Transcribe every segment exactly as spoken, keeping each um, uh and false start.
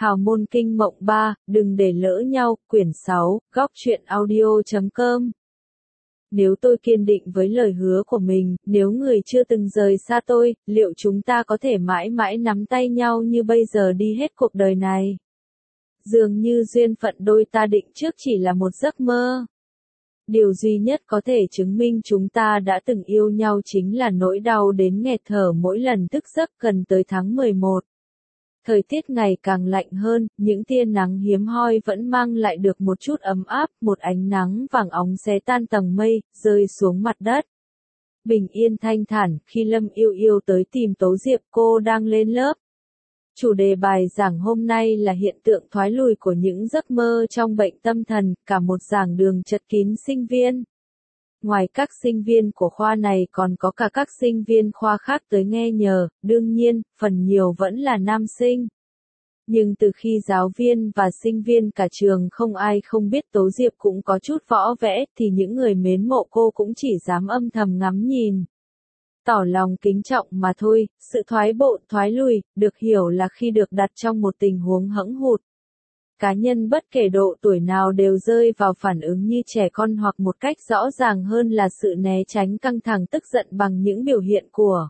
Hào môn kinh mộng ba, đừng để lỡ nhau, quyển sáu, góc truyện audio chấm com. Nếu tôi kiên định với lời hứa của mình, nếu người chưa từng rời xa tôi, liệu chúng ta có thể mãi mãi nắm tay nhau như bây giờ đi hết cuộc đời này? Dường như duyên phận đôi ta định trước chỉ là một giấc mơ. Điều duy nhất có thể chứng minh chúng ta đã từng yêu nhau chính là nỗi đau đến nghẹt thở mỗi lần thức giấc gần tới tháng mười một. Thời tiết ngày càng lạnh hơn, những tia nắng hiếm hoi vẫn mang lại được một chút ấm áp, một ánh nắng vàng óng xé tan tầng mây, rơi xuống mặt đất. Bình yên thanh thản, khi Lâm Yêu Yêu tới tìm Tố Diệp, cô đang lên lớp. Chủ đề bài giảng hôm nay là hiện tượng thoái lùi của những giấc mơ trong bệnh tâm thần, cả một giảng đường chật kín sinh viên. Ngoài các sinh viên của khoa này còn có cả các sinh viên khoa khác tới nghe nhờ, đương nhiên, phần nhiều vẫn là nam sinh. Nhưng từ khi giáo viên và sinh viên cả trường không ai không biết Tố Diệp cũng có chút võ vẽ, thì những người mến mộ cô cũng chỉ dám âm thầm ngắm nhìn. Tỏ lòng kính trọng mà thôi, sự thoái bộ, thoái lùi, được hiểu là khi được đặt trong một tình huống hẫng hụt. Cá nhân bất kể độ tuổi nào đều rơi vào phản ứng như trẻ con hoặc một cách rõ ràng hơn là sự né tránh căng thẳng tức giận bằng những biểu hiện của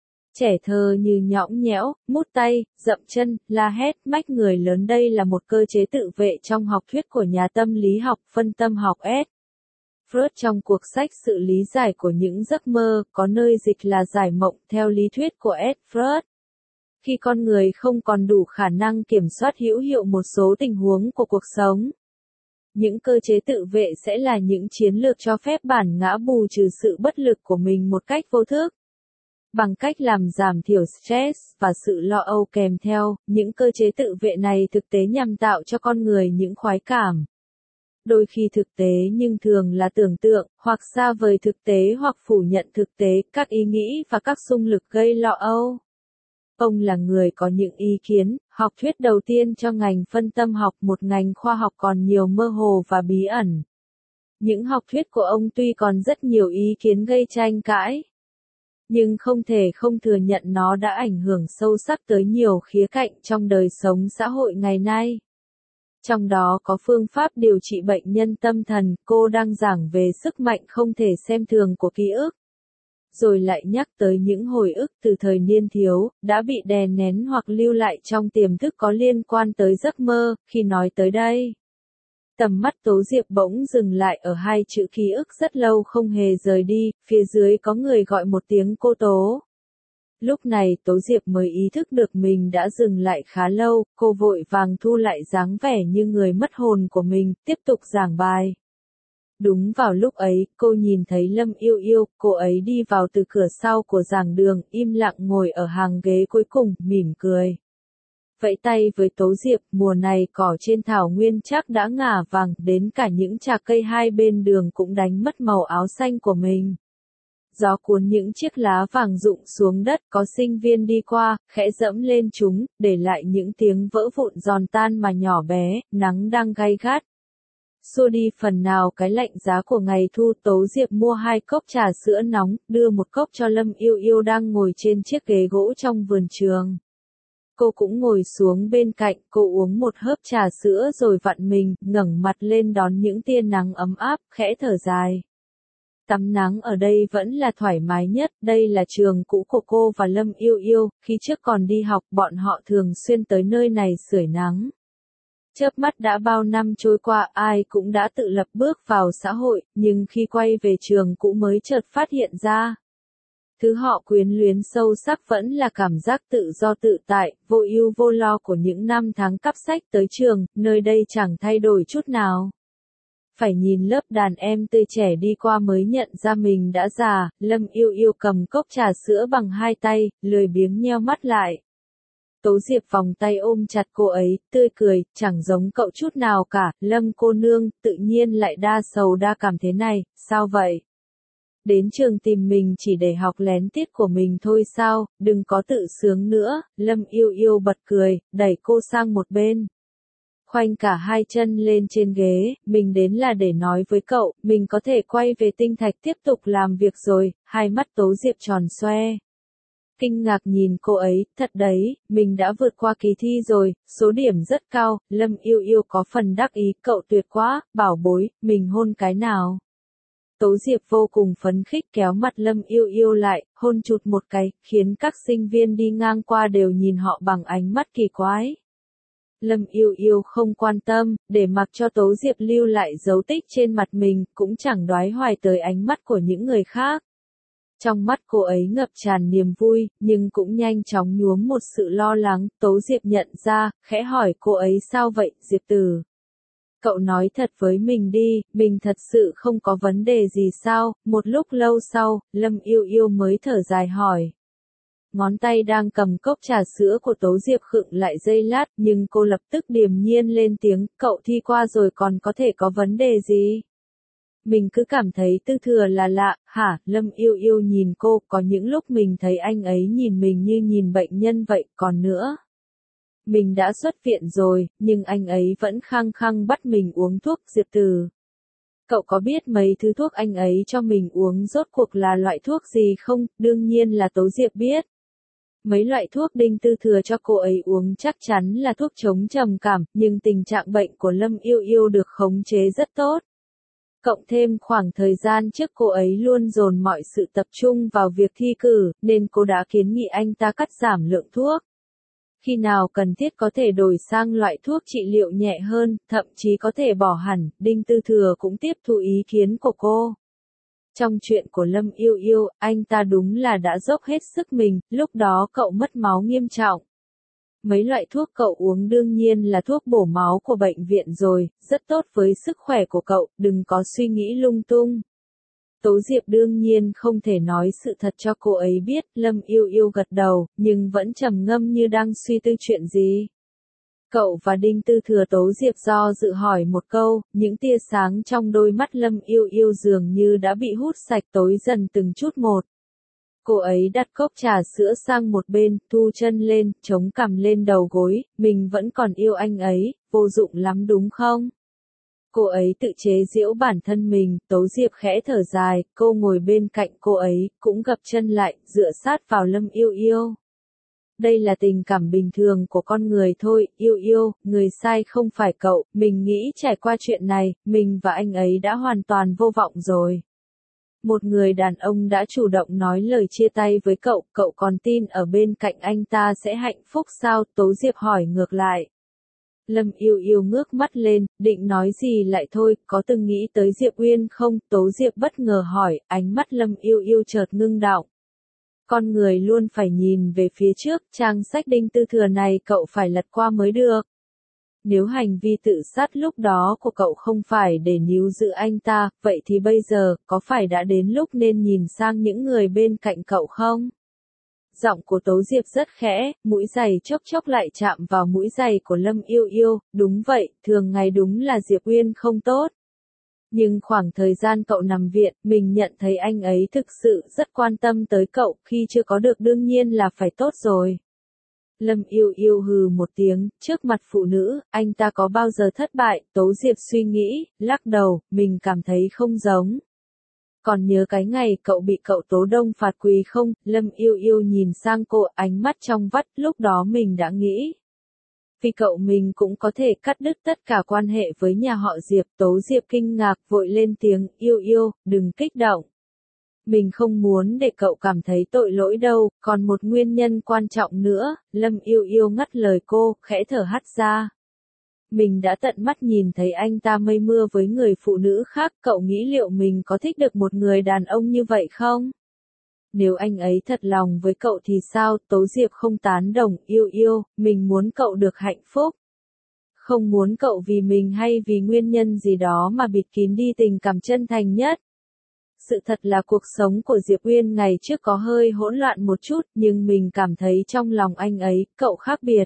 trẻ thơ như nhõng nhẽo, mút tay, dậm chân, la hét, mách người lớn. Đây là một cơ chế tự vệ trong học thuyết của nhà tâm lý học phân tâm học S. Freud trong cuộc sách Sự lý giải của những giấc mơ, có nơi dịch là giải mộng theo lý thuyết của S. Freud. Khi con người không còn đủ khả năng kiểm soát hữu hiệu một số tình huống của cuộc sống, những cơ chế tự vệ sẽ là những chiến lược cho phép bản ngã bù trừ sự bất lực của mình một cách vô thức. Bằng cách làm giảm thiểu stress và sự lo âu kèm theo, những cơ chế tự vệ này thực tế nhằm tạo cho con người những khoái cảm. Đôi khi thực tế nhưng thường là tưởng tượng, hoặc xa vời thực tế hoặc phủ nhận thực tế, các ý nghĩ và các xung lực gây lo âu. Ông là người có những ý kiến, học thuyết đầu tiên cho ngành phân tâm học, một ngành khoa học còn nhiều mơ hồ và bí ẩn. Những học thuyết của ông tuy còn rất nhiều ý kiến gây tranh cãi, nhưng không thể không thừa nhận nó đã ảnh hưởng sâu sắc tới nhiều khía cạnh trong đời sống xã hội ngày nay. Trong đó có phương pháp điều trị bệnh nhân tâm thần, cô đang giảng về sức mạnh không thể xem thường của ký ức. Rồi lại nhắc tới những hồi ức từ thời niên thiếu, đã bị đè nén hoặc lưu lại trong tiềm thức có liên quan tới giấc mơ. Khi nói tới đây, tầm mắt Tố Diệp bỗng dừng lại ở hai chữ ký ức rất lâu không hề rời đi, phía dưới có người gọi một tiếng cô Tố. Lúc này Tố Diệp mới ý thức được mình đã dừng lại khá lâu, cô vội vàng thu lại dáng vẻ như người mất hồn của mình, tiếp tục giảng bài. Đúng vào lúc ấy, cô nhìn thấy Lâm Yêu Yêu, cô ấy đi vào từ cửa sau của giảng đường, im lặng ngồi ở hàng ghế cuối cùng, mỉm cười. Vẫy tay với Tố Diệp, mùa này cỏ trên thảo nguyên chắc đã ngả vàng, đến cả những trà cây hai bên đường cũng đánh mất màu áo xanh của mình. Gió cuốn những chiếc lá vàng rụng xuống đất, có sinh viên đi qua, khẽ dẫm lên chúng, để lại những tiếng vỡ vụn giòn tan mà nhỏ bé, nắng đang gay gắt. Xua đi phần nào cái lạnh giá của ngày thu, Tố Diệp mua hai cốc trà sữa nóng, đưa một cốc cho Lâm Yêu Yêu đang ngồi trên chiếc ghế gỗ trong vườn trường. Cô cũng ngồi xuống bên cạnh, cô uống một hớp trà sữa rồi vặn mình, ngẩng mặt lên đón những tia nắng ấm áp, khẽ thở dài. Tắm nắng ở đây vẫn là thoải mái nhất, đây là trường cũ của cô và Lâm Yêu Yêu, khi trước còn đi học bọn họ thường xuyên tới nơi này sưởi nắng. Chớp mắt đã bao năm trôi qua, ai cũng đã tự lập bước vào xã hội, nhưng khi quay về trường cũ mới chợt phát hiện ra. Thứ họ quyến luyến sâu sắc vẫn là cảm giác tự do tự tại, vô ưu vô lo của những năm tháng cắp sách tới trường, nơi đây chẳng thay đổi chút nào. Phải nhìn lớp đàn em tươi trẻ đi qua mới nhận ra mình đã già. Lâm Yêu Yêu cầm cốc trà sữa bằng hai tay, lười biếng nheo mắt lại. Tố Diệp vòng tay ôm chặt cô ấy, tươi cười, chẳng giống cậu chút nào cả. Lâm cô nương, tự nhiên lại đa sầu đa cảm thế này, sao vậy? Đến trường tìm mình chỉ để học lén tiết của mình thôi sao, đừng có tự sướng nữa. Lâm Yêu Yêu bật cười, đẩy cô sang một bên. Khoanh cả hai chân lên trên ghế, mình đến là để nói với cậu, mình có thể quay về tinh thạch tiếp tục làm việc rồi. Hai mắt Tố Diệp tròn xoe. kinh ngạc nhìn cô ấy, thật đấy, mình đã vượt qua kỳ thi rồi, số điểm rất cao, Lâm Yêu Yêu có phần đắc ý, cậu tuyệt quá, bảo bối, mình hôn cái nào. Tố Diệp vô cùng phấn khích kéo mặt Lâm Yêu Yêu lại, hôn chụt một cái, khiến các sinh viên đi ngang qua đều nhìn họ bằng ánh mắt kỳ quái. Lâm Yêu Yêu không quan tâm, để mặc cho Tố Diệp lưu lại dấu tích trên mặt mình, cũng chẳng đoái hoài tới ánh mắt của những người khác. Trong mắt cô ấy ngập tràn niềm vui, nhưng cũng nhanh chóng nhuốm một sự lo lắng, Tố Diệp nhận ra, khẽ hỏi cô ấy sao vậy, Diệp Tử. Cậu nói thật với mình đi, mình thật sự không có vấn đề gì sao, một lúc lâu sau, Lâm Yêu Yêu mới thở dài hỏi. Ngón tay đang cầm cốc trà sữa của Tố Diệp khựng lại giây lát, nhưng cô lập tức điềm nhiên lên tiếng, cậu thi qua rồi còn có thể có vấn đề gì? Mình cứ cảm thấy Tư Thừa là lạ, hả, Lâm Yêu Yêu nhìn cô, có những lúc mình thấy anh ấy nhìn mình như nhìn bệnh nhân vậy, còn nữa. Mình đã xuất viện rồi, nhưng anh ấy vẫn khăng khăng bắt mình uống thuốc Diệp Tử. Cậu có biết mấy thứ thuốc anh ấy cho mình uống rốt cuộc là loại thuốc gì không? Đương nhiên là Tố Diệp biết. Mấy loại thuốc Đinh Tư Thừa cho cô ấy uống chắc chắn là thuốc chống trầm cảm, nhưng tình trạng bệnh của Lâm Yêu Yêu được khống chế rất tốt. Cộng thêm khoảng thời gian trước cô ấy luôn dồn mọi sự tập trung vào việc thi cử, nên cô đã kiến nghị anh ta cắt giảm lượng thuốc. Khi nào cần thiết có thể đổi sang loại thuốc trị liệu nhẹ hơn, thậm chí có thể bỏ hẳn, Đinh Tư Thừa cũng tiếp thu ý kiến của cô. Trong chuyện của Lâm Yêu Yêu, anh ta đúng là đã dốc hết sức mình, lúc đó cậu mất máu nghiêm trọng. Mấy loại thuốc cậu uống đương nhiên là thuốc bổ máu của bệnh viện rồi, rất tốt với sức khỏe của cậu, đừng có suy nghĩ lung tung. Tố Diệp đương nhiên không thể nói sự thật cho cô ấy biết, Lâm Yêu Yêu gật đầu, nhưng vẫn trầm ngâm như đang suy tư chuyện gì. Cậu và Đinh Tư Thừa Tố Diệp do dự hỏi một câu, những tia sáng trong đôi mắt Lâm Yêu Yêu dường như đã bị hút sạch tối dần từng chút một. Cô ấy đặt cốc trà sữa sang một bên, thu chân lên, chống cằm lên đầu gối, mình vẫn còn yêu anh ấy, vô dụng lắm đúng không? Cô ấy tự chế giễu bản thân mình, Tố Diệp khẽ thở dài, cô ngồi bên cạnh cô ấy, cũng gập chân lại, dựa sát vào Lâm Yêu Yêu. Đây là tình cảm bình thường của con người thôi, Yêu Yêu, người sai không phải cậu, mình nghĩ trải qua chuyện này, mình và anh ấy đã hoàn toàn vô vọng rồi. Một người đàn ông đã chủ động nói lời chia tay với cậu, cậu còn tin ở bên cạnh anh ta sẽ hạnh phúc sao? Tố Diệp hỏi ngược lại. Lâm Yêu Yêu ngước mắt lên, định nói gì lại thôi, có từng nghĩ tới Diệp Uyên không? Tố Diệp bất ngờ hỏi, ánh mắt Lâm Yêu Yêu chợt ngưng đọng. Con người luôn phải nhìn về phía trước, trang sách Đinh Tư Thừa này cậu phải lật qua mới được. Nếu hành vi tự sát lúc đó của cậu không phải để níu giữ anh ta, vậy thì bây giờ, có phải đã đến lúc nên nhìn sang những người bên cạnh cậu không? Giọng của Tố Diệp rất khẽ, mũi giày chốc chốc lại chạm vào mũi giày của Lâm Yêu Yêu, đúng vậy, thường ngày đúng là Diệp Uyên không tốt. Nhưng khoảng thời gian cậu nằm viện, mình nhận thấy anh ấy thực sự rất quan tâm tới cậu, khi chưa có được đương nhiên là phải tốt rồi. Lâm Yêu Yêu hừ một tiếng, trước mặt phụ nữ, anh ta có bao giờ thất bại, Tố Diệp suy nghĩ, lắc đầu, mình cảm thấy không giống. Còn nhớ cái ngày cậu bị cậu Tố Đông phạt quỳ không? Lâm Yêu Yêu nhìn sang cô, ánh mắt trong vắt, lúc đó mình đã nghĩ. Vì cậu mình cũng có thể cắt đứt tất cả quan hệ với nhà họ Diệp. Tố Diệp kinh ngạc, vội lên tiếng, Yêu Yêu, đừng kích động. Mình không muốn để cậu cảm thấy tội lỗi đâu, còn một nguyên nhân quan trọng nữa, Lâm Yêu Yêu ngắt lời cô, khẽ thở hắt ra. Mình đã tận mắt nhìn thấy anh ta mây mưa với người phụ nữ khác, cậu nghĩ liệu mình có thích được một người đàn ông như vậy không? Nếu anh ấy thật lòng với cậu thì sao? Tố Diệp không tán đồng, Yêu Yêu, mình muốn cậu được hạnh phúc. Không muốn cậu vì mình hay vì nguyên nhân gì đó mà bịt kín đi tình cảm chân thành nhất. Sự thật là cuộc sống của Diệp Uyên ngày trước có hơi hỗn loạn một chút, nhưng mình cảm thấy trong lòng anh ấy, cậu khác biệt.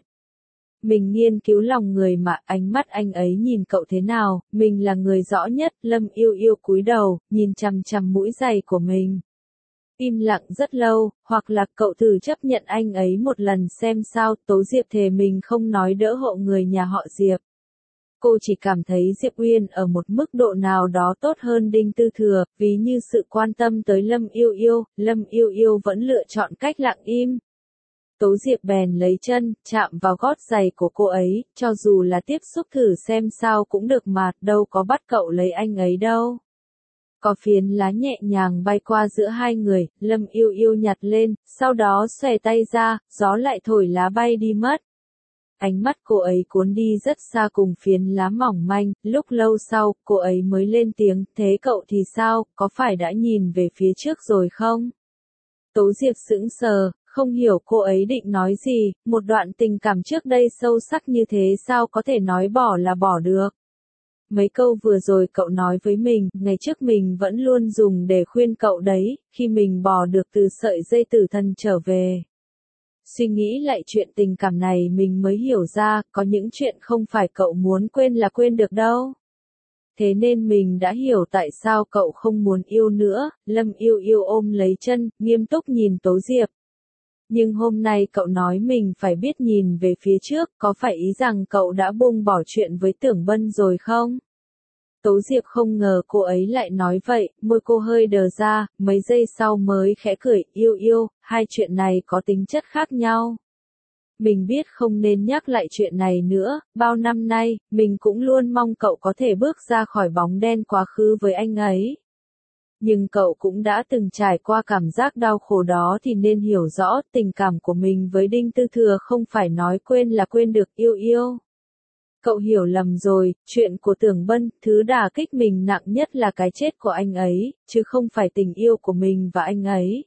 Mình nghiên cứu lòng người mà, ánh mắt anh ấy nhìn cậu thế nào, mình là người rõ nhất. Lâm Yêu Yêu cúi đầu, nhìn chằm chằm mũi giày của mình. Im lặng rất lâu, hoặc là cậu thử chấp nhận anh ấy một lần xem sao. Tố Diệp thề mình không nói đỡ hộ người nhà họ Diệp. Cô chỉ cảm thấy Diệp Uyên ở một mức độ nào đó tốt hơn Đinh Tư Thừa, ví như sự quan tâm tới Lâm Yêu Yêu, Lâm Yêu Yêu vẫn lựa chọn cách lặng im. Tố Diệp bèn lấy chân, chạm vào gót giày của cô ấy, cho dù là tiếp xúc thử xem sao cũng được mà, đâu có bắt cậu lấy anh ấy đâu. Có phiến lá nhẹ nhàng bay qua giữa hai người, Lâm Yêu Yêu nhặt lên, sau đó xòe tay ra, gió lại thổi lá bay đi mất. Ánh mắt cô ấy cuốn đi rất xa cùng phiến lá mỏng manh, lúc lâu sau, cô ấy mới lên tiếng, thế cậu thì sao, có phải đã nhìn về phía trước rồi không? Tố Diệp sững sờ, không hiểu cô ấy định nói gì, một đoạn tình cảm trước đây sâu sắc như thế sao có thể nói bỏ là bỏ được. Mấy câu vừa rồi cậu nói với mình, ngày trước mình vẫn luôn dùng để khuyên cậu đấy, khi mình bỏ được từ sợi dây tử thần trở về. Suy nghĩ lại chuyện tình cảm này mình mới hiểu ra, có những chuyện không phải cậu muốn quên là quên được đâu. Thế nên mình đã hiểu tại sao cậu không muốn yêu nữa, Lâm Yêu Yêu ôm lấy chân, nghiêm túc nhìn Tố Diệp. Nhưng hôm nay cậu nói mình phải biết nhìn về phía trước, có phải ý rằng cậu đã buông bỏ chuyện với Tưởng Bân rồi không? Tố Diệp không ngờ cô ấy lại nói vậy, môi cô hơi đờ ra, mấy giây sau mới khẽ cười, Yêu Yêu, hai chuyện này có tính chất khác nhau. Mình biết không nên nhắc lại chuyện này nữa, bao năm nay, mình cũng luôn mong cậu có thể bước ra khỏi bóng đen quá khứ với anh ấy. Nhưng cậu cũng đã từng trải qua cảm giác đau khổ đó thì nên hiểu rõ tình cảm của mình với Đinh Tư Thừa không phải nói quên là quên được. Yêu Yêu. Cậu hiểu lầm rồi, chuyện của Tưởng Bân, thứ đả kích mình nặng nhất là cái chết của anh ấy, chứ không phải tình yêu của mình và anh ấy.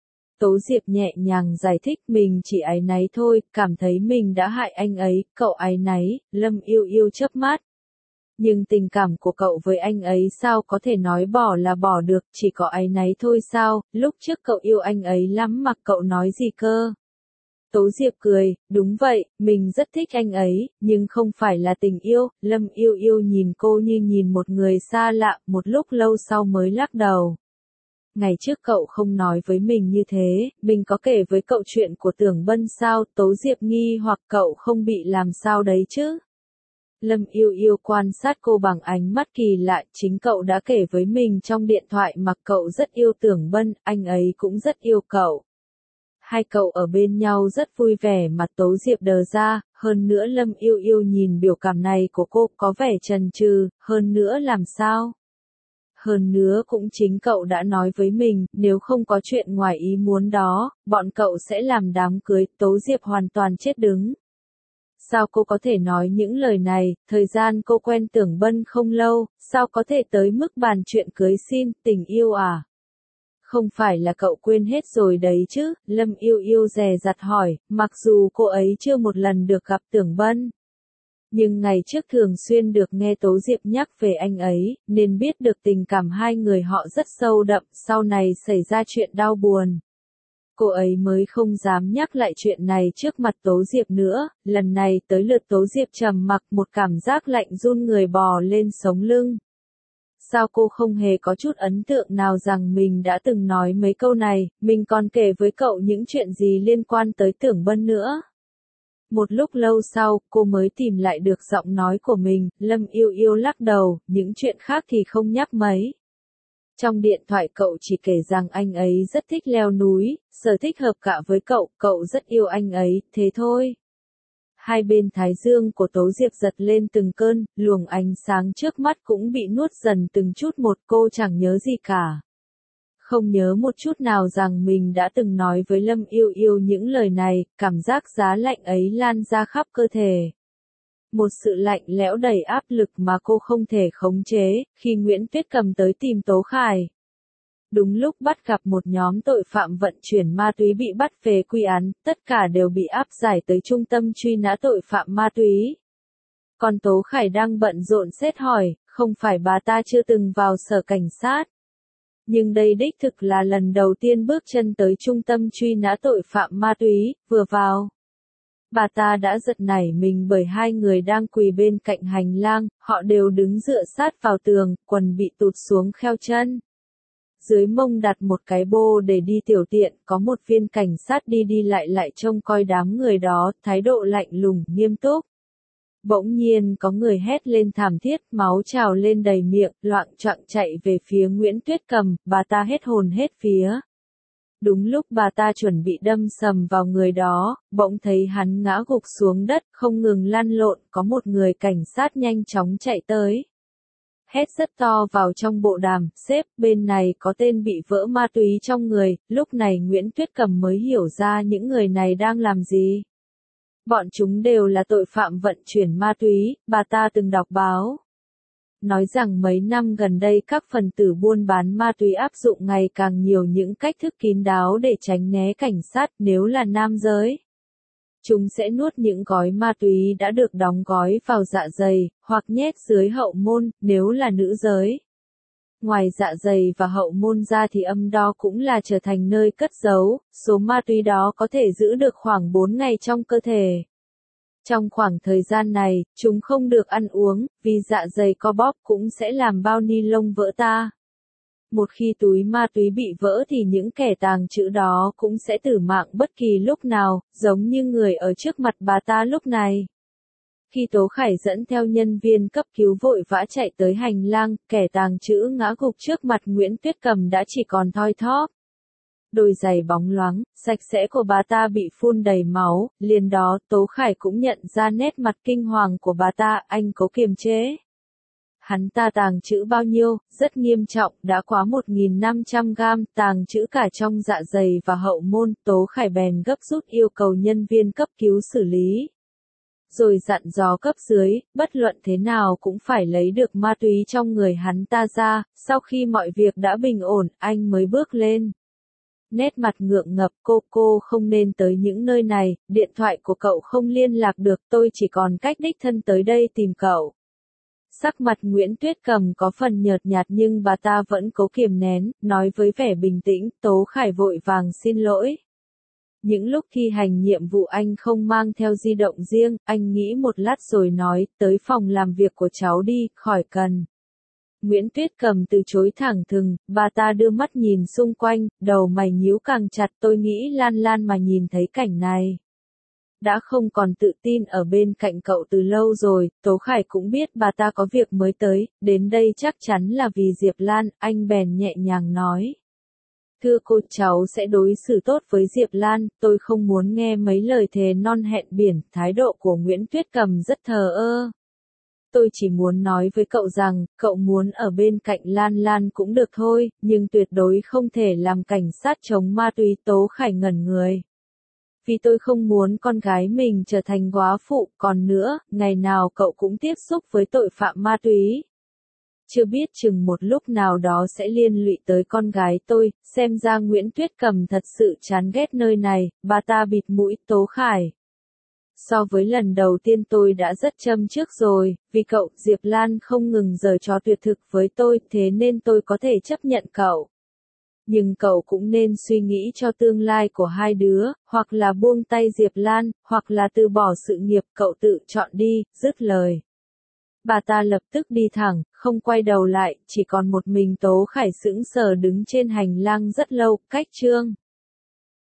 Tố Diệp nhẹ nhàng giải thích, mình chỉ áy náy thôi, cảm thấy mình đã hại anh ấy, cậu áy náy. Lâm Yêu Yêu chớp mắt. Nhưng tình cảm của cậu với anh ấy sao có thể nói bỏ là bỏ được, chỉ có áy náy thôi sao, lúc trước cậu yêu anh ấy lắm mà cậu nói gì cơ? Tố Diệp cười, đúng vậy, mình rất thích anh ấy, nhưng không phải là tình yêu. Lâm Yêu Yêu nhìn cô như nhìn một người xa lạ, một lúc lâu sau mới lắc đầu. Ngày trước cậu không nói với mình như thế, mình có kể với cậu chuyện của Tưởng Bân sao? Tố Diệp nghi hoặc cậu không bị làm sao đấy chứ? Lâm Yêu Yêu quan sát cô bằng ánh mắt kỳ lạ, chính cậu đã kể với mình trong điện thoại mà cậu rất yêu Tưởng Bân, anh ấy cũng rất yêu cậu. Hai cậu ở bên nhau rất vui vẻ mà. Tố Diệp đờ ra, hơn nữa Lâm Yêu Yêu nhìn biểu cảm này của cô có vẻ chần chừ, hơn nữa làm sao? Hơn nữa cũng chính cậu đã nói với mình, nếu không có chuyện ngoài ý muốn đó, bọn cậu sẽ làm đám cưới. Tố Diệp hoàn toàn chết đứng. Sao cô có thể nói những lời này, thời gian cô quen Tưởng Bân không lâu, sao có thể tới mức bàn chuyện cưới xin, tình yêu à? Không phải là cậu quên hết rồi đấy chứ? Lâm Yêu Yêu dè dặt hỏi, mặc dù cô ấy chưa một lần được gặp Tưởng Bân. Nhưng ngày trước thường xuyên được nghe Tố Diệp nhắc về anh ấy, nên biết được tình cảm hai người họ rất sâu đậm, sau này xảy ra chuyện đau buồn. Cô ấy mới không dám nhắc lại chuyện này trước mặt Tố Diệp nữa, lần này tới lượt Tố Diệp trầm mặc, một cảm giác lạnh run người bò lên sống lưng. Sao cô không hề có chút ấn tượng nào rằng mình đã từng nói mấy câu này, mình còn kể với cậu những chuyện gì liên quan tới Tưởng Bân nữa? Một lúc lâu sau, cô mới tìm lại được giọng nói của mình. Lâm Yêu Yêu lắc đầu, những chuyện khác thì không nhắc mấy. Trong điện thoại cậu chỉ kể rằng anh ấy rất thích leo núi, sở thích hợp cả với cậu, cậu rất yêu anh ấy, thế thôi. Hai bên thái dương của Tố Diệp giật lên từng cơn, luồng ánh sáng trước mắt cũng bị nuốt dần từng chút một, cô chẳng nhớ gì cả. Không nhớ một chút nào rằng mình đã từng nói với Lâm Yêu Yêu những lời này, cảm giác giá lạnh ấy lan ra khắp cơ thể. Một sự lạnh lẽo đầy áp lực mà cô không thể khống chế, khi Nguyễn Tuyết Cầm tới tìm Tố Khải. Đúng lúc bắt gặp một nhóm tội phạm vận chuyển ma túy bị bắt về quy án, tất cả đều bị áp giải tới trung tâm truy nã tội phạm ma túy. Còn Tố Khải đang bận rộn xét hỏi, không phải bà ta chưa từng vào sở cảnh sát. Nhưng đây đích thực là lần đầu tiên bước chân tới trung tâm truy nã tội phạm ma túy, vừa vào. Bà ta đã giật nảy mình bởi hai người đang quỳ bên cạnh hành lang, họ đều đứng dựa sát vào tường, quần bị tụt xuống kheo chân. Dưới mông đặt một cái bô để đi tiểu tiện, có một viên cảnh sát đi đi lại lại trông coi đám người đó, thái độ lạnh lùng, nghiêm túc. Bỗng nhiên có người hét lên thảm thiết, máu trào lên đầy miệng, loạng choạng chạy về phía Nguyễn Tuyết Cầm, bà ta hết hồn hết vía. Đúng lúc bà ta chuẩn bị đâm sầm vào người đó, bỗng thấy hắn ngã gục xuống đất, không ngừng lăn lộn, có một người cảnh sát nhanh chóng chạy tới. Hét rất to vào trong bộ đàm, sếp, bên này có tên bị vỡ ma túy trong người, lúc này Nguyễn Tuyết Cầm mới hiểu ra những người này đang làm gì. Bọn chúng đều là tội phạm vận chuyển ma túy, bà ta từng đọc báo. Nói rằng mấy năm gần đây các phần tử buôn bán ma túy áp dụng ngày càng nhiều những cách thức kín đáo để tránh né cảnh sát nếu là nam giới. Chúng sẽ nuốt những gói ma túy đã được đóng gói vào dạ dày, hoặc nhét dưới hậu môn, nếu là nữ giới. Ngoài dạ dày và hậu môn ra thì âm đo cũng là trở thành nơi cất giấu, số ma túy đó có thể giữ được khoảng bốn ngày trong cơ thể. Trong khoảng thời gian này, chúng không được ăn uống, vì dạ dày co bóp cũng sẽ làm bao ni lông vỡ ta. Một khi túi ma túy bị vỡ thì những kẻ tàng trữ đó cũng sẽ tử mạng bất kỳ lúc nào, giống như người ở trước mặt bà ta lúc này. Khi Tố Khải dẫn theo nhân viên cấp cứu vội vã chạy tới hành lang, kẻ tàng trữ ngã gục trước mặt Nguyễn Tuyết Cầm đã chỉ còn thoi thóp. Đôi giày bóng loáng, sạch sẽ của bà ta bị phun đầy máu, liền đó Tố Khải cũng nhận ra nét mặt kinh hoàng của bà ta, anh cố kiềm chế. Hắn ta tàng trữ bao nhiêu, rất nghiêm trọng, đã quá một nghìn năm trăm gam, tàng trữ cả trong dạ dày và hậu môn, Tố Khải bèn gấp rút yêu cầu nhân viên cấp cứu xử lý. Rồi dặn dò cấp dưới, bất luận thế nào cũng phải lấy được ma túy trong người hắn ta ra, sau khi mọi việc đã bình ổn, anh mới bước lên. Nét mặt ngượng ngập, cô cô không nên tới những nơi này, điện thoại của cậu không liên lạc được, tôi chỉ còn cách đích thân tới đây tìm cậu. Sắc mặt Nguyễn Tuyết Cầm có phần nhợt nhạt nhưng bà ta vẫn cố kiềm nén, nói với vẻ bình tĩnh, Tố Khải vội vàng xin lỗi. Những lúc thi hành nhiệm vụ anh không mang theo di động riêng, anh nghĩ một lát rồi nói, tới phòng làm việc của cháu đi, khỏi cần. Nguyễn Tuyết Cầm từ chối thẳng thừng, bà ta đưa mắt nhìn xung quanh, đầu mày nhíu càng chặt, tôi nghĩ Lan Lan mà nhìn thấy cảnh này. Đã không còn tự tin ở bên cạnh cậu từ lâu rồi, Tố Khải cũng biết bà ta có việc mới tới, đến đây chắc chắn là vì Diệp Lan, anh bèn nhẹ nhàng nói. Thưa cô, cháu sẽ đối xử tốt với Diệp Lan, tôi không muốn nghe mấy lời thề non hẹn biển, thái độ của Nguyễn Tuyết Cầm rất thờ ơ. Tôi chỉ muốn nói với cậu rằng, cậu muốn ở bên cạnh Lan Lan cũng được thôi, nhưng tuyệt đối không thể làm cảnh sát chống ma túy. Tố Khải ngẩn người. Vì tôi không muốn con gái mình trở thành góa phụ, còn nữa, ngày nào cậu cũng tiếp xúc với tội phạm ma túy. Chưa biết chừng một lúc nào đó sẽ liên lụy tới con gái tôi, xem ra Nguyễn Tuyết Cầm thật sự chán ghét nơi này, bà ta bịt mũi. Tố Khải. So với lần đầu tiên tôi đã rất châm trước rồi, vì cậu, Diệp Lan không ngừng giở trò tuyệt thực với tôi, thế nên tôi có thể chấp nhận cậu. Nhưng cậu cũng nên suy nghĩ cho tương lai của hai đứa, hoặc là buông tay Diệp Lan, hoặc là từ bỏ sự nghiệp, cậu tự chọn đi, dứt lời. Bà ta lập tức đi thẳng, không quay đầu lại, chỉ còn một mình Tố Khải sững sờ đứng trên hành lang rất lâu, cách chương.